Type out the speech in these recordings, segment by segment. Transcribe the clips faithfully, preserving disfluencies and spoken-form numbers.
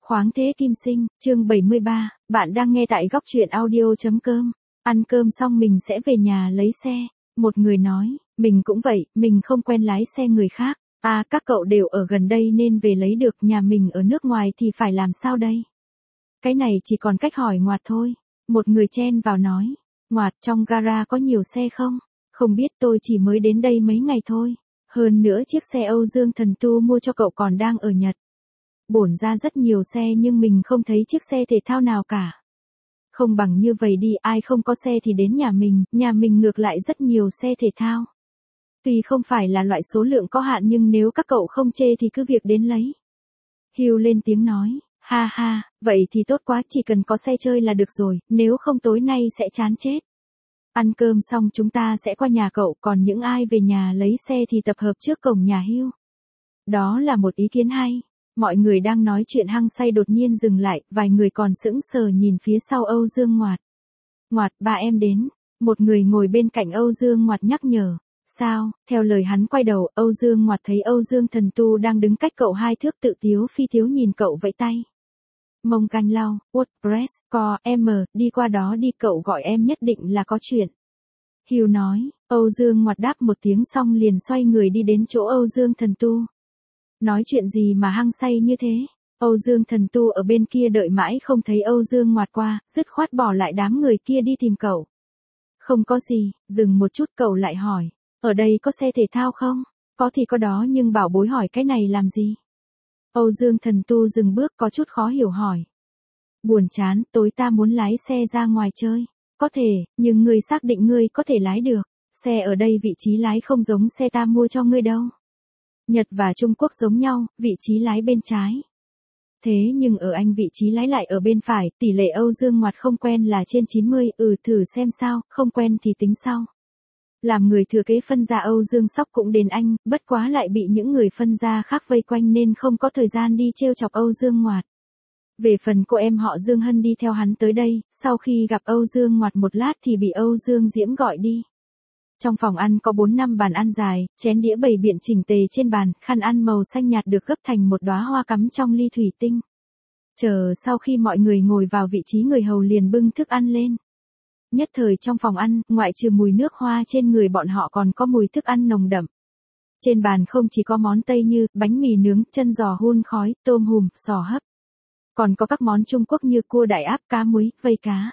Khoáng thế kim sinh, chương bảy mươi ba, bạn đang nghe tại góc truyện audio.com. Ăn cơm xong mình sẽ về nhà lấy xe. Một người nói, mình cũng vậy, mình không quen lái xe người khác. À, các cậu đều ở gần đây nên về lấy được, nhà mình ở nước ngoài thì phải làm sao đây? Cái này chỉ còn cách hỏi Ngoạt thôi. Một người chen vào nói, Ngoạt, trong gara có nhiều xe không? Không biết, tôi chỉ mới đến đây mấy ngày thôi. Hơn nữa chiếc xe Âu Dương Thần Tu mua cho cậu còn đang ở Nhật. Bổn ra rất nhiều xe nhưng mình không thấy chiếc xe thể thao nào cả. Không bằng như vậy đi, ai không có xe thì đến nhà mình, nhà mình ngược lại rất nhiều xe thể thao. Tuy không phải là loại số lượng có hạn nhưng nếu các cậu không chê thì cứ việc đến lấy. Hugh lên tiếng nói, ha ha, vậy thì tốt quá, chỉ cần có xe chơi là được rồi, nếu không tối nay sẽ chán chết. Ăn cơm xong chúng ta sẽ qua nhà cậu, còn những ai về nhà lấy xe thì tập hợp trước cổng nhà Hugh. Đó là một ý kiến hay. Mọi người đang nói chuyện hăng say đột nhiên dừng lại, vài người còn sững sờ nhìn phía sau Âu Dương Ngoạt. Ngoạt, ba em đến. Một người ngồi bên cạnh Âu Dương Ngoạt nhắc nhở. Sao? Theo lời hắn quay đầu, Âu Dương Ngoạt thấy Âu Dương Thần Tu đang đứng cách cậu hai thước tự tiếu phi tiếu nhìn cậu vẫy tay. Mông canh lau, WordPress, co, em, đi qua đó đi, cậu gọi em nhất định là có chuyện. Hugh nói, Âu Dương Ngoạt đáp một tiếng xong liền xoay người đi đến chỗ Âu Dương Thần Tu. Nói chuyện gì mà hăng say như thế? Âu Dương Thần Tu ở bên kia đợi mãi không thấy Âu Dương Ngoạt qua, dứt khoát bỏ lại đám người kia đi tìm cậu. Không có gì, dừng một chút cậu lại hỏi, ở đây có xe thể thao không? Có thì có đó nhưng bảo bối hỏi cái này làm gì? Âu Dương Thần Tu dừng bước có chút khó hiểu hỏi. Buồn chán, tối ta muốn lái xe ra ngoài chơi. Có thể, nhưng ngươi xác định ngươi có thể lái được. Xe ở đây vị trí lái không giống xe ta mua cho ngươi đâu. Nhật và Trung Quốc giống nhau, vị trí lái bên trái. Thế nhưng ở Anh vị trí lái lại ở bên phải, tỷ lệ Âu Dương Ngoạt không quen là trên chín mươi, ừ thử xem sao, không quen thì tính sau. Làm người thừa kế phân gia Âu Dương Sóc cũng đến Anh, bất quá lại bị những người phân gia khác vây quanh nên không có thời gian đi trêu chọc Âu Dương Ngoạt. Về phần cô em họ Dương Hân đi theo hắn tới đây, sau khi gặp Âu Dương Ngoạt một lát thì bị Âu Dương Diễm gọi đi. Trong phòng ăn có bốn năm bàn ăn dài, chén đĩa bày biện chỉnh tề trên bàn, khăn ăn màu xanh nhạt được gấp thành một đóa hoa cắm trong ly thủy tinh. Chờ sau khi mọi người ngồi vào vị trí người hầu liền bưng thức ăn lên. Nhất thời trong phòng ăn, ngoại trừ mùi nước hoa trên người bọn họ còn có mùi thức ăn nồng đậm. Trên bàn không chỉ có món Tây như bánh mì nướng, chân giò hun khói, tôm hùm, sò hấp. Còn có các món Trung Quốc như cua đại áp, cá muối, vây cá.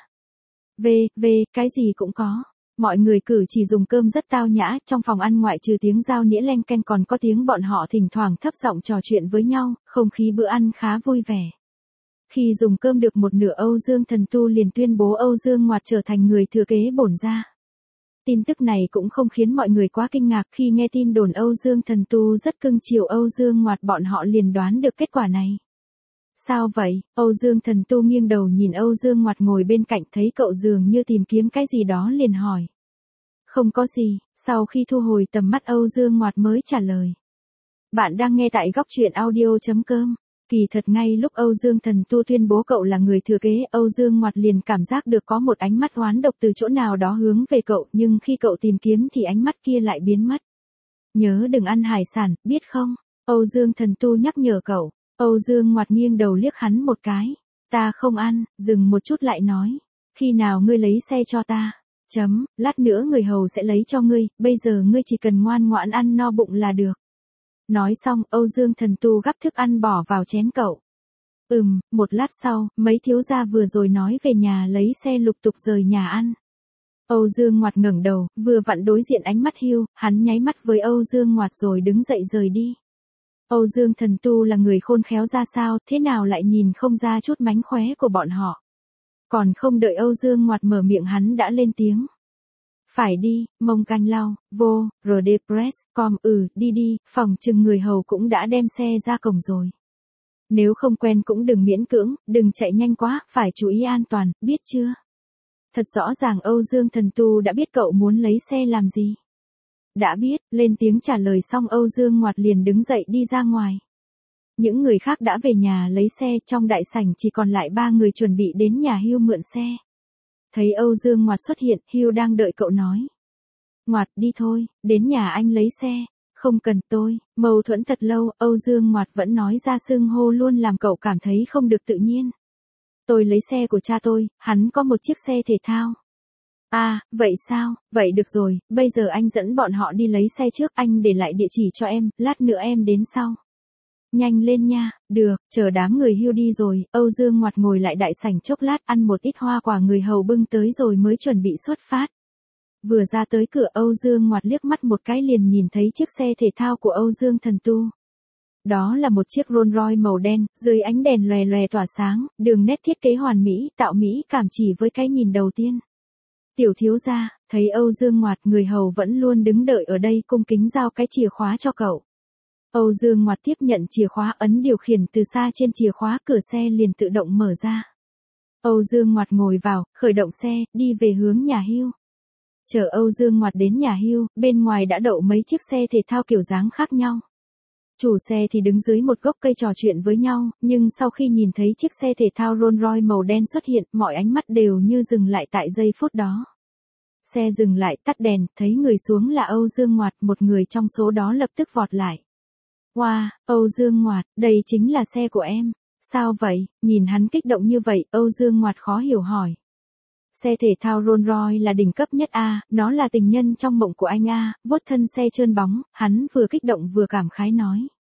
Về, về, cái gì cũng có. Mọi người cử chỉ dùng cơm rất tao nhã, trong phòng ăn ngoại trừ tiếng dao nĩa leng keng còn có tiếng bọn họ thỉnh thoảng thấp giọng trò chuyện với nhau, không khí bữa ăn khá vui vẻ. Khi dùng cơm được một nửa Âu Dương Thần Tu liền tuyên bố Âu Dương Ngoạt trở thành người thừa kế bổn gia. Tin tức này cũng không khiến mọi người quá kinh ngạc, khi nghe tin đồn Âu Dương Thần Tu rất cưng chiều Âu Dương Ngoạt bọn họ liền đoán được kết quả này. Sao vậy? Âu Dương Thần Tu nghiêng đầu nhìn Âu Dương Ngoạt ngồi bên cạnh thấy cậu dường như tìm kiếm cái gì đó liền hỏi. Không có gì, sau khi thu hồi tầm mắt Âu Dương Ngoạt mới trả lời. Bạn đang nghe tại góc truyện audio.com. Kỳ thật ngay lúc Âu Dương Thần Tu tuyên bố cậu là người thừa kế, Âu Dương Ngoạt liền cảm giác được có một ánh mắt oán độc từ chỗ nào đó hướng về cậu, nhưng khi cậu tìm kiếm thì ánh mắt kia lại biến mất. Nhớ đừng ăn hải sản, biết không? Âu Dương Thần Tu nhắc nhở cậu. Âu Dương Ngoạt nghiêng đầu liếc hắn một cái. Ta không ăn, dừng một chút lại nói. Khi nào ngươi lấy xe cho ta? Chấm, lát nữa người hầu sẽ lấy cho ngươi, bây giờ ngươi chỉ cần ngoan ngoãn ăn no bụng là được. Nói xong, Âu Dương Thần Tu gắp thức ăn bỏ vào chén cậu. Ừm, một lát sau, mấy thiếu gia vừa rồi nói về nhà lấy xe lục tục rời nhà ăn. Âu Dương Ngoạt ngẩng đầu, vừa vặn đối diện ánh mắt Hugh, hắn nháy mắt với Âu Dương Ngoạt rồi đứng dậy rời đi. Âu Dương Thần Tu là người khôn khéo ra sao, thế nào lại nhìn không ra chút mánh khóe của bọn họ. Còn không đợi Âu Dương Ngoạt mở miệng hắn đã lên tiếng. Phải đi, mông canh lau, vô, WordPress, com, ừ, đi đi, phòng chừng người hầu cũng đã đem xe ra cổng rồi. Nếu không quen cũng đừng miễn cưỡng, đừng chạy nhanh quá, phải chú ý an toàn, biết chưa? Thật rõ ràng Âu Dương Thần Tu đã biết cậu muốn lấy xe làm gì. Đã biết, lên tiếng trả lời xong Âu Dương Ngoạt liền đứng dậy đi ra ngoài. Những người khác đã về nhà lấy xe, trong đại sảnh chỉ còn lại ba người chuẩn bị đến nhà Hugh mượn xe. Thấy Âu Dương Ngoạt xuất hiện, Hugh đang đợi cậu nói. Ngoạt, đi thôi, đến nhà anh lấy xe. Không cần tôi, mâu thuẫn thật lâu, Âu Dương Ngoạt vẫn nói ra xưng hô luôn làm cậu cảm thấy không được tự nhiên. Tôi lấy xe của cha tôi, hắn có một chiếc xe thể thao. À, vậy sao, vậy được rồi, bây giờ anh dẫn bọn họ đi lấy xe trước, anh để lại địa chỉ cho em, lát nữa em đến sau. Nhanh lên nha, được, chờ đám người hưu đi rồi, Âu Dương Ngoạt ngồi lại đại sảnh chốc lát ăn một ít hoa quả người hầu bưng tới rồi mới chuẩn bị xuất phát. Vừa ra tới cửa Âu Dương Ngoạt liếc mắt một cái liền nhìn thấy chiếc xe thể thao của Âu Dương Thần Tu. Đó là một chiếc Rolls Royce màu đen, dưới ánh đèn lòe lòe tỏa sáng, đường nét thiết kế hoàn mỹ, tạo mỹ cảm chỉ với cái nhìn đầu tiên. Tiểu thiếu gia, thấy Âu Dương Ngoạt người hầu vẫn luôn đứng đợi ở đây cung kính giao cái chìa khóa cho cậu. Âu Dương Ngoạt tiếp nhận chìa khóa ấn điều khiển từ xa trên chìa khóa cửa xe liền tự động mở ra. Âu Dương Ngoạt ngồi vào, khởi động xe, đi về hướng nhà hưu. Chờ Âu Dương Ngoạt đến nhà hưu, bên ngoài đã đậu mấy chiếc xe thể thao kiểu dáng khác nhau. Chủ xe thì đứng dưới một gốc cây trò chuyện với nhau, nhưng sau khi nhìn thấy chiếc xe thể thao Rolls Royce màu đen xuất hiện, mọi ánh mắt đều như dừng lại tại giây phút đó. Xe dừng lại, tắt đèn, thấy người xuống là Âu Dương Ngoạt, một người trong số đó lập tức vọt lại. Wow, Âu Dương Ngoạt, đây chính là xe của em. Sao vậy? Nhìn hắn kích động như vậy, Âu Dương Ngoạt khó hiểu hỏi. Xe thể thao Rolls Royce là đỉnh cấp nhất a, nó là tình nhân trong mộng của anh a, vuốt thân xe trơn bóng, hắn vừa kích động vừa cảm khái nói.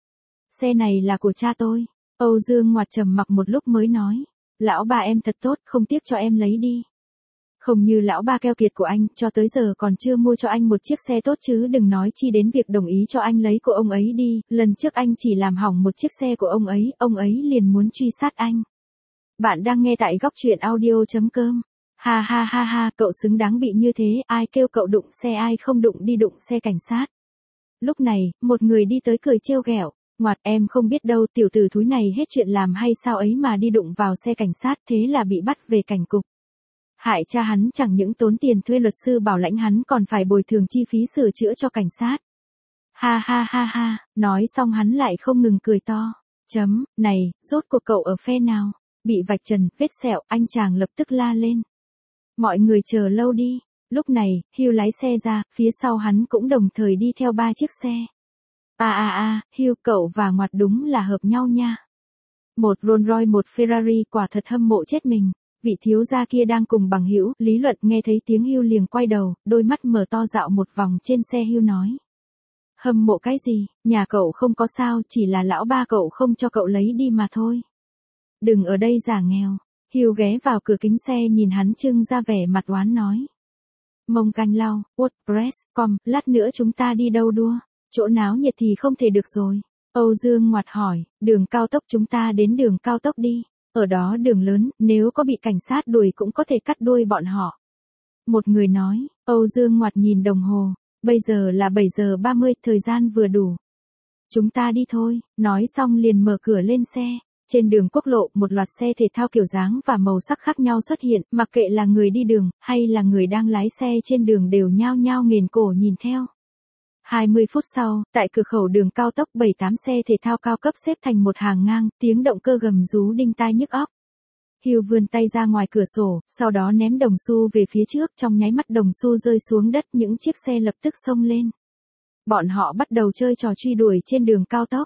Xe này là của cha tôi. Âu Dương Ngoạt trầm mặc một lúc mới nói. Lão ba em thật tốt, không tiếc cho em lấy đi. Không như lão ba keo kiệt của anh, cho tới giờ còn chưa mua cho anh một chiếc xe tốt chứ đừng nói chi đến việc đồng ý cho anh lấy của ông ấy đi, lần trước anh chỉ làm hỏng một chiếc xe của ông ấy, ông ấy liền muốn truy sát anh. Bạn đang nghe tại góc truyện audio.com. Ha ha ha ha, cậu xứng đáng bị như thế, ai kêu cậu đụng xe ai không đụng đi đụng xe cảnh sát. Lúc này, một người đi tới cười trêu ghẹo. Ngoạt em không biết đâu, tiểu tử thúi này hết chuyện làm hay sao ấy mà đi đụng vào xe cảnh sát, thế là bị bắt về cảnh cục. Hại cha hắn chẳng những tốn tiền thuê luật sư bảo lãnh hắn còn phải bồi thường chi phí sửa chữa cho cảnh sát. Ha ha ha ha, nói xong hắn lại không ngừng cười to. Chấm, này, rốt cuộc cậu ở phe nào? Bị vạch trần, vết sẹo, anh chàng lập tức la lên. Mọi người chờ lâu đi. Lúc này, Hugh lái xe ra, phía sau hắn cũng đồng thời đi theo ba chiếc xe. À à à, Hugh cậu và Ngoạt đúng là hợp nhau nha. Một Rolls Royce một Ferrari quả thật hâm mộ chết mình. Vị thiếu gia kia đang cùng bằng hữu, Lý Luận nghe thấy tiếng Hugh liền quay đầu, đôi mắt mở to dạo một vòng trên xe Hugh nói. Hâm mộ cái gì, nhà cậu không có sao, chỉ là lão ba cậu không cho cậu lấy đi mà thôi. Đừng ở đây giả nghèo. Hugh ghé vào cửa kính xe nhìn hắn trưng ra vẻ mặt oán nói. Mông canh lau, WordPress, com, lát nữa chúng ta đi đâu đua, chỗ náo nhiệt thì không thể được rồi. Âu Dương Ngoạt hỏi, đường cao tốc chúng ta đến đường cao tốc đi, ở đó đường lớn, nếu có bị cảnh sát đuổi cũng có thể cắt đuôi bọn họ. Một người nói, Âu Dương Ngoạt nhìn đồng hồ, bây giờ là bảy giờ ba mươi, thời gian vừa đủ. Chúng ta đi thôi, nói xong liền mở cửa lên xe. Trên đường quốc lộ, một loạt xe thể thao kiểu dáng và màu sắc khác nhau xuất hiện, mặc kệ là người đi đường, hay là người đang lái xe trên đường đều nhao nhao nghền cổ nhìn theo. hai mươi phút sau, tại cửa khẩu đường cao tốc bảy tám xe thể thao cao cấp xếp thành một hàng ngang, tiếng động cơ gầm rú đinh tai nhức óc. Hugh vươn tay ra ngoài cửa sổ, sau đó ném đồng xu về phía trước, trong nháy mắt đồng xu rơi xuống đất, những chiếc xe lập tức xông lên. Bọn họ bắt đầu chơi trò truy đuổi trên đường cao tốc.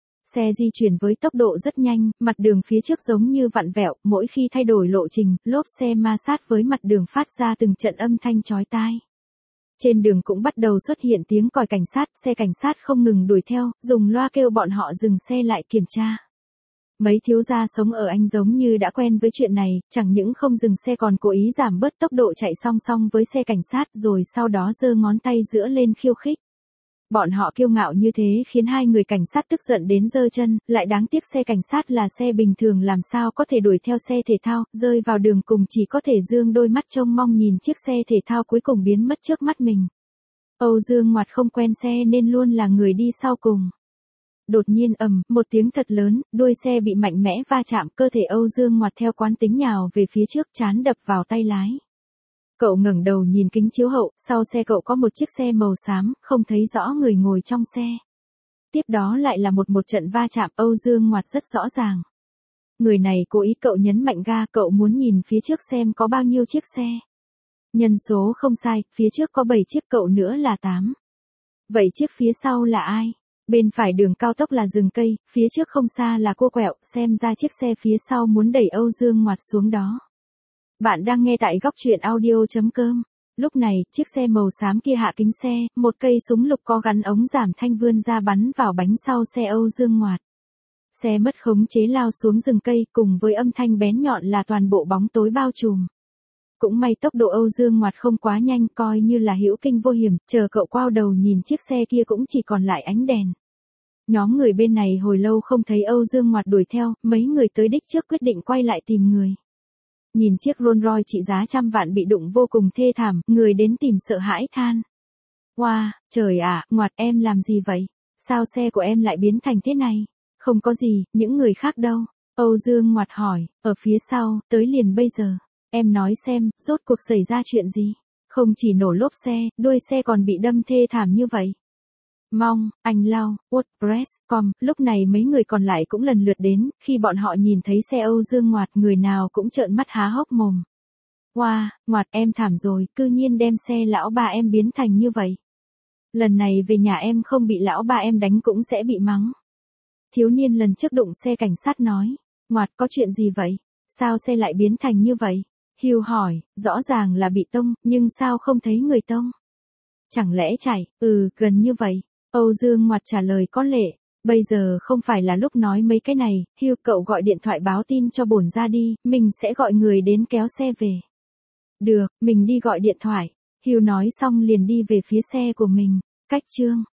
Xe di chuyển với tốc độ rất nhanh, mặt đường phía trước giống như vặn vẹo, mỗi khi thay đổi lộ trình, lốp xe ma sát với mặt đường phát ra từng trận âm thanh chói tai. Trên đường cũng bắt đầu xuất hiện tiếng còi cảnh sát, xe cảnh sát không ngừng đuổi theo, dùng loa kêu bọn họ dừng xe lại kiểm tra. Mấy thiếu gia sống ở Anh giống như đã quen với chuyện này, chẳng những không dừng xe còn cố ý giảm bớt tốc độ chạy song song với xe cảnh sát rồi sau đó giơ ngón tay giữa lên khiêu khích. Bọn họ kiêu ngạo như thế khiến hai người cảnh sát tức giận đến giơ chân, lại đáng tiếc xe cảnh sát là xe bình thường làm sao có thể đuổi theo xe thể thao, rơi vào đường cùng chỉ có thể dương đôi mắt trông mong nhìn chiếc xe thể thao cuối cùng biến mất trước mắt mình. Âu Dương Ngoạt không quen xe nên luôn là người đi sau cùng. Đột nhiên ầm, một tiếng thật lớn, đuôi xe bị mạnh mẽ va chạm, cơ thể Âu Dương Ngoạt theo quán tính nhào về phía trước, trán đập vào tay lái. Cậu ngẩng đầu nhìn kính chiếu hậu, sau xe cậu có một chiếc xe màu xám, không thấy rõ người ngồi trong xe. Tiếp đó lại là một một trận va chạm, Âu Dương Ngoạt rất rõ ràng. Người này cố ý, cậu nhấn mạnh ga, cậu muốn nhìn phía trước xem có bao nhiêu chiếc xe. Nhân số không sai, phía trước có bảy chiếc, cậu nữa là tám. Vậy chiếc phía sau là ai? Bên phải đường cao tốc là rừng cây, phía trước không xa là cua quẹo, xem ra chiếc xe phía sau muốn đẩy Âu Dương Ngoạt xuống đó. Bạn đang nghe tại góc truyện audio.com. Lúc này, chiếc xe màu xám kia hạ kính xe, một cây súng lục có gắn ống giảm thanh vươn ra bắn vào bánh sau xe Âu Dương Ngoạt. Xe mất khống chế lao xuống rừng cây, cùng với âm thanh bén nhọn là toàn bộ bóng tối bao trùm. Cũng may tốc độ Âu Dương Ngoạt không quá nhanh, coi như là hữu kinh vô hiểm, chờ cậu quay đầu nhìn chiếc xe kia cũng chỉ còn lại ánh đèn. Nhóm người bên này hồi lâu không thấy Âu Dương Ngoạt đuổi theo, mấy người tới đích trước quyết định quay lại tìm người. Nhìn chiếc Rolls Royce trị giá trăm vạn bị đụng vô cùng thê thảm, người đến tìm sợ hãi than. Wow, trời ạ, Ngoạt em làm gì vậy? Sao xe của em lại biến thành thế này? Không có gì, những người khác đâu? Âu Dương Ngoạt hỏi, ở phía sau, tới liền bây giờ. Em nói xem, rốt cuộc xảy ra chuyện gì? Không chỉ nổ lốp xe, đuôi xe còn bị đâm thê thảm như vậy. Mong, anh Lau, WordPress chấm com, lúc này mấy người còn lại cũng lần lượt đến, khi bọn họ nhìn thấy xe Âu Dương Ngoạt người nào cũng trợn mắt há hốc mồm. Wow, Ngoạt em thảm rồi, cư nhiên đem xe lão ba em biến thành như vậy. Lần này về nhà em không bị lão ba em đánh cũng sẽ bị mắng. Thiếu niên lần trước đụng xe cảnh sát nói, Ngoạt có chuyện gì vậy? Sao xe lại biến thành như vậy? Hugh hỏi, rõ ràng là bị tông, nhưng sao không thấy người tông? Chẳng lẽ chạy, ừ, gần như vậy. Âu Dương Ngoạt trả lời có lệ, bây giờ không phải là lúc nói mấy cái này, Hugh cậu gọi điện thoại báo tin cho bổn ra đi, mình sẽ gọi người đến kéo xe về. Được, mình đi gọi điện thoại. Hugh nói xong liền đi về phía xe của mình. Cách chương